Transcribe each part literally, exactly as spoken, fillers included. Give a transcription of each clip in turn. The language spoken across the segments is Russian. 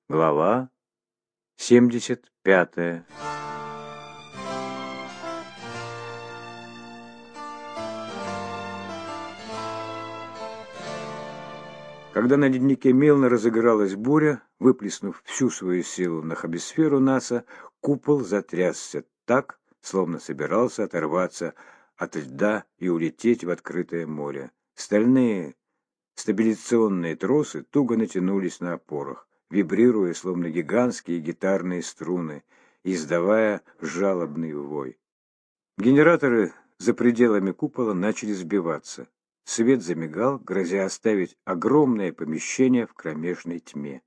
Глава семьдесят пятая. Когда на леднике Милна разыгралась буря, выплеснув всю свою силу на хабисферу НАСА, купол затрясся так, словно собирался оторваться от льда и улететь в открытое море. Стальные стабилизационные тросы туго натянулись на опорах, вибрируя, словно гигантские гитарные струны, издавая жалобный вой. Генераторы за пределами купола начали сбиваться. Свет замигал, грозя оставить огромное помещение в кромешной тьме.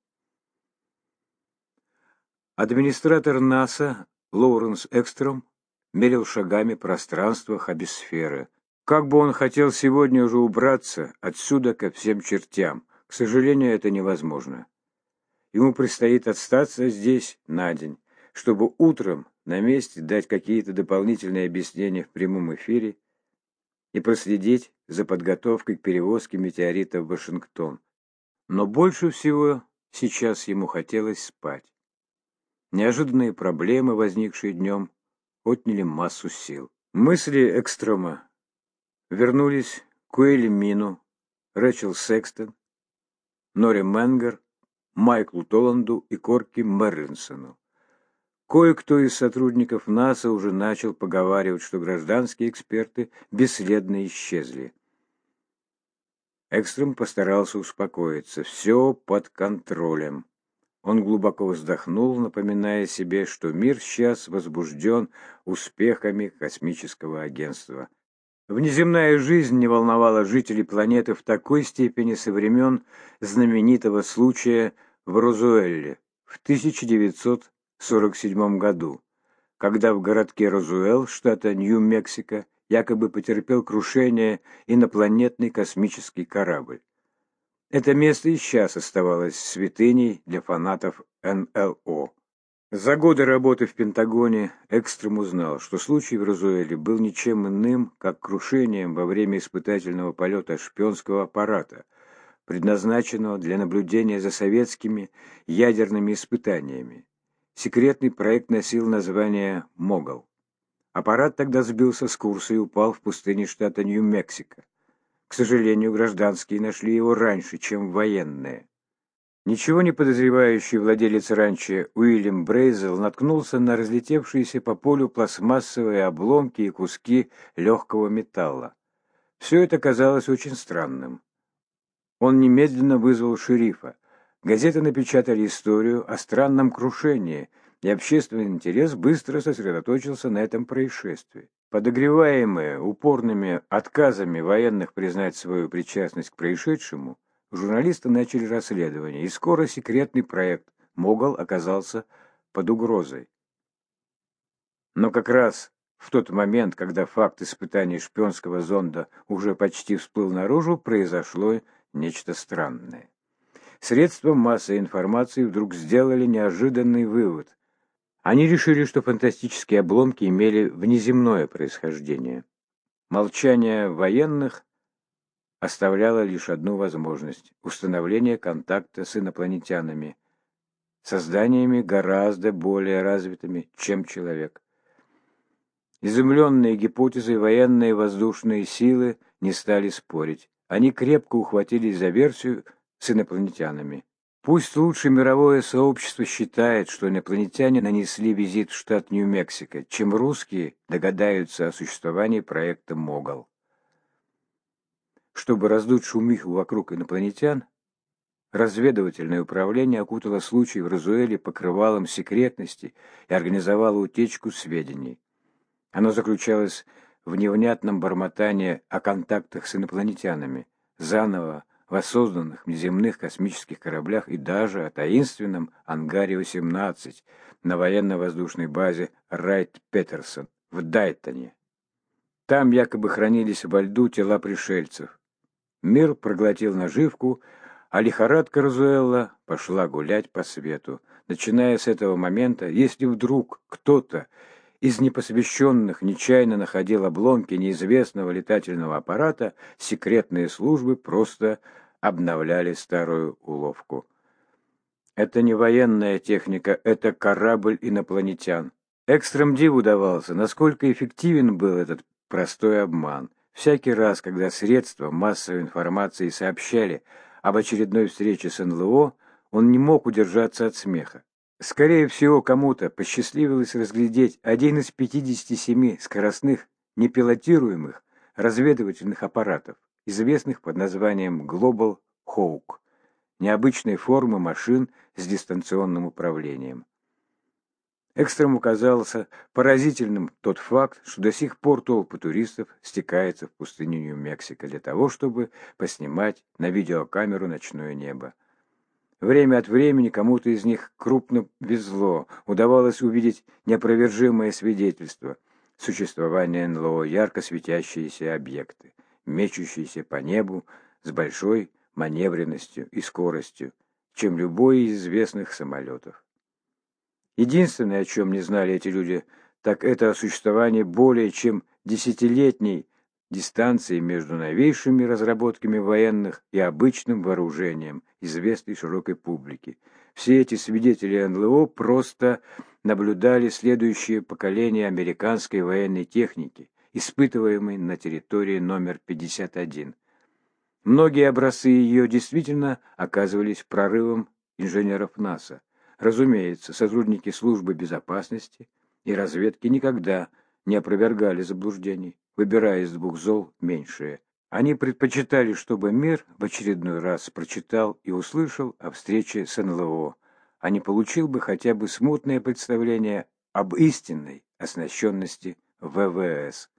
Администратор НАСА Лоуренс Экстром мерил шагами пространство хабисферы. Как бы он хотел сегодня уже убраться отсюда ко всем чертям. К сожалению, это невозможно. Ему предстоит остаться здесь на день, чтобы утром на месте дать какие-то дополнительные объяснения в прямом эфире и проследить за подготовкой к перевозке метеорита в Вашингтон. Но больше всего сейчас ему хотелось спать. Неожиданные проблемы, возникшие днем, отняли массу сил. Мысли Экстрома вернулись к Уилли Мину, Рэчел Секстон, Норе Менгер, Майклу Толланду и Корки Мерлинсону. Кое-кто из сотрудников НАСА уже начал поговаривать, что гражданские эксперты бесследно исчезли. Экстрем постарался успокоиться. Все под контролем. Он глубоко вздохнул, напоминая себе, что мир сейчас возбужден успехами космического агентства. Внеземная жизнь не волновала жителей планеты в такой степени со времен знаменитого случая в Розуэлле в тысяча девятьсот сорок седьмом году, когда в городке Розуэлл, штата Нью-Мексико, якобы потерпел крушение инопланетный космический корабль. Это место и сейчас оставалось святыней для фанатов эн эл о. За годы работы в Пентагоне Экстрем узнал, что случай в Розуэлле был ничем иным, как крушением во время испытательного полета шпионского аппарата, предназначенного для наблюдения за советскими ядерными испытаниями. Секретный проект носил название «Могол». Аппарат тогда сбился с курса и упал в пустыне штата Нью-Мексико. К сожалению, гражданские нашли его раньше, чем военные. Ничего не подозревающий владелец ранчо Уильям Брейзел наткнулся на разлетевшиеся по полю пластмассовые обломки и куски легкого металла. Все это казалось очень странным. Он немедленно вызвал шерифа. Газеты напечатали историю о странном крушении, и общественный интерес быстро сосредоточился на этом происшествии. Подогреваемые упорными отказами военных признать свою причастность к происшедшему, журналисты начали расследование, и скоро секретный проект «Могол» оказался под угрозой. Но как раз в тот момент, когда факт испытаний шпионского зонда уже почти всплыл наружу, произошло нечто странное. Средства массовой информации вдруг сделали неожиданный вывод. Они решили, что фантастические обломки имели внеземное происхождение. Молчание военных оставляло лишь одну возможность – установление контакта с инопланетянами, созданиями гораздо более развитыми, чем человек. Изумленные гипотезой военные воздушные силы не стали спорить. Они крепко ухватились за версию с инопланетянами. Пусть лучше мировое сообщество считает, что инопланетяне нанесли визит в штат Нью-Мексико, чем русские догадаются о существовании проекта «Могол». Чтобы раздуть шумиху вокруг инопланетян, разведывательное управление окутало случай в Розуэлле покрывалом секретности и организовало утечку сведений. Оно заключалось в невнятном бормотании о контактах с инопланетянами, заново воссозданных внеземных космических кораблях и даже о таинственном ангаре восемнадцать на военно-воздушной базе Райт-Петерсон в Дайтоне. Там якобы хранились во льду тела пришельцев. Мир проглотил наживку, а лихорадка Розуэлла пошла гулять по свету. Начиная с этого момента, если вдруг кто-то из непосвященных нечаянно находил обломки неизвестного летательного аппарата, секретные службы просто обновляли старую уловку. Это не военная техника, это корабль инопланетян. Экстрем диву давался, насколько эффективен был этот простой обман. Всякий раз, когда средства массовой информации сообщали об очередной встрече с эн эл о, он не мог удержаться от смеха. Скорее всего, кому-то посчастливилось разглядеть один из пятидесяти семи скоростных непилотируемых разведывательных аппаратов, известных под названием Global Hawk, необычной формы машин с дистанционным управлением. Экстрему казался поразительным тот факт, что до сих пор толпы туристов стекаются в пустыню Нью-Мексико для того, чтобы поснимать на видеокамеру ночное небо. Время от времени кому-то из них крупно везло, удавалось увидеть неопровержимое свидетельство существования эн эл о, ярко светящиеся объекты, мечущиеся по небу с большой маневренностью и скоростью, чем любой из известных самолетов. Единственное, о чем не знали эти люди, так это о существовании более чем десятилетней дистанции между новейшими разработками военных и обычным вооружением, известной широкой публике. Все эти свидетели эн эл о просто наблюдали следующее поколение американской военной техники, испытываемой на территории номер пятьдесят один. Многие образцы ее действительно оказывались прорывом инженеров НАСА. Разумеется, сотрудники службы безопасности и разведки никогда не опровергали заблуждений, выбирая из двух зол меньшее. Они предпочитали, чтобы мир в очередной раз прочитал и услышал о встрече с эн эл о, а не получил бы хотя бы смутное представление об истинной оснащенности вэ вэ эс.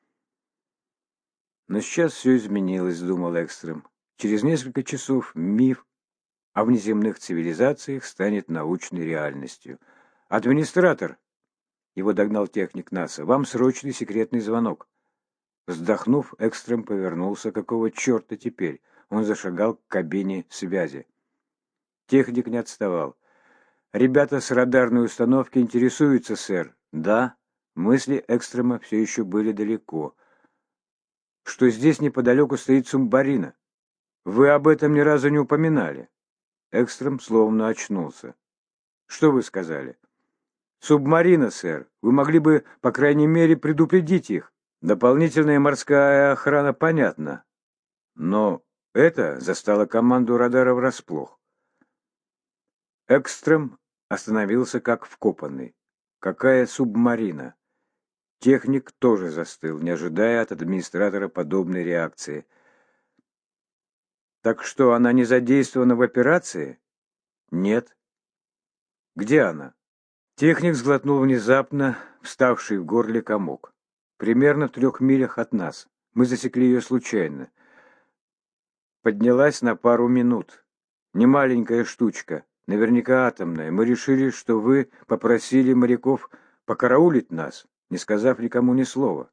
Но сейчас все изменилось, думал Экстрем. Через несколько часов миф о внеземных цивилизациях станет научной реальностью. «Администратор!» — его догнал техник НАСА. «Вам срочный секретный звонок». Вздохнув, Экстрем повернулся. Какого черта теперь? Он зашагал к кабине связи. Техник не отставал. «Ребята с радарной установки интересуются, сэр». «Да». Мысли Экстрема все еще были далеко. «Что здесь неподалеку стоит субмарина. Вы об этом ни разу не упоминали». Экстрем словно очнулся. «Что вы сказали?» «Субмарина, сэр. Вы могли бы, по крайней мере, предупредить их. Дополнительная морская охрана, понятно. Но это застало команду радара врасплох». Экстрем остановился как вкопанный. Какая субмарина? Техник тоже застыл, не ожидая от администратора подобной реакции. «Так что, она не задействована в операции?» «Нет». «Где она?» Техник сглотнул внезапно вставший в горле комок. «Примерно в трех милях от нас. Мы засекли ее случайно. Поднялась на пару минут. Немаленькая штучка, наверняка атомная. Мы решили, что вы попросили моряков покараулить нас, не сказав никому ни слова».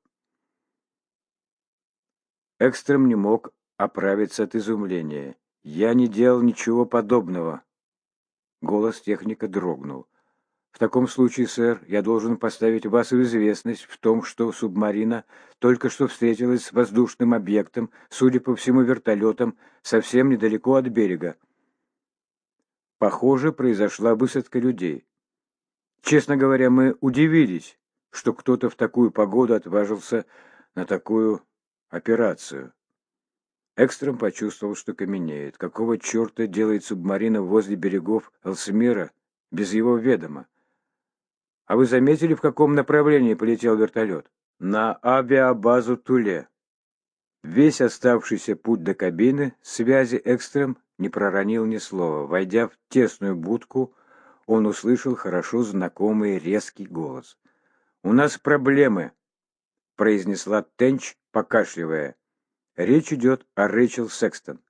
Экстрем не мог оправиться от изумления. «Я не делал ничего подобного». Голос техника дрогнул. «В таком случае, сэр, я должен поставить вас в известность в том, что субмарина только что встретилась с воздушным объектом, судя по всему, вертолетом, совсем недалеко от берега. Похоже, произошла высадка людей. Честно говоря, мы удивились, что кто-то в такую погоду отважился на такую операцию». Экстрем почувствовал, что каменеет. Какого черта делает субмарина возле берегов Элсмира без его ведома? «А вы заметили, в каком направлении полетел вертолет?» «На авиабазу Туле». Весь оставшийся путь до кабины связи Экстрем не проронил ни слова. Войдя в тесную будку, он услышал хорошо знакомый резкий голос. «У нас проблемы», — произнесла Тенч, покашливая. «Речь идет о Рэйчел Секстон».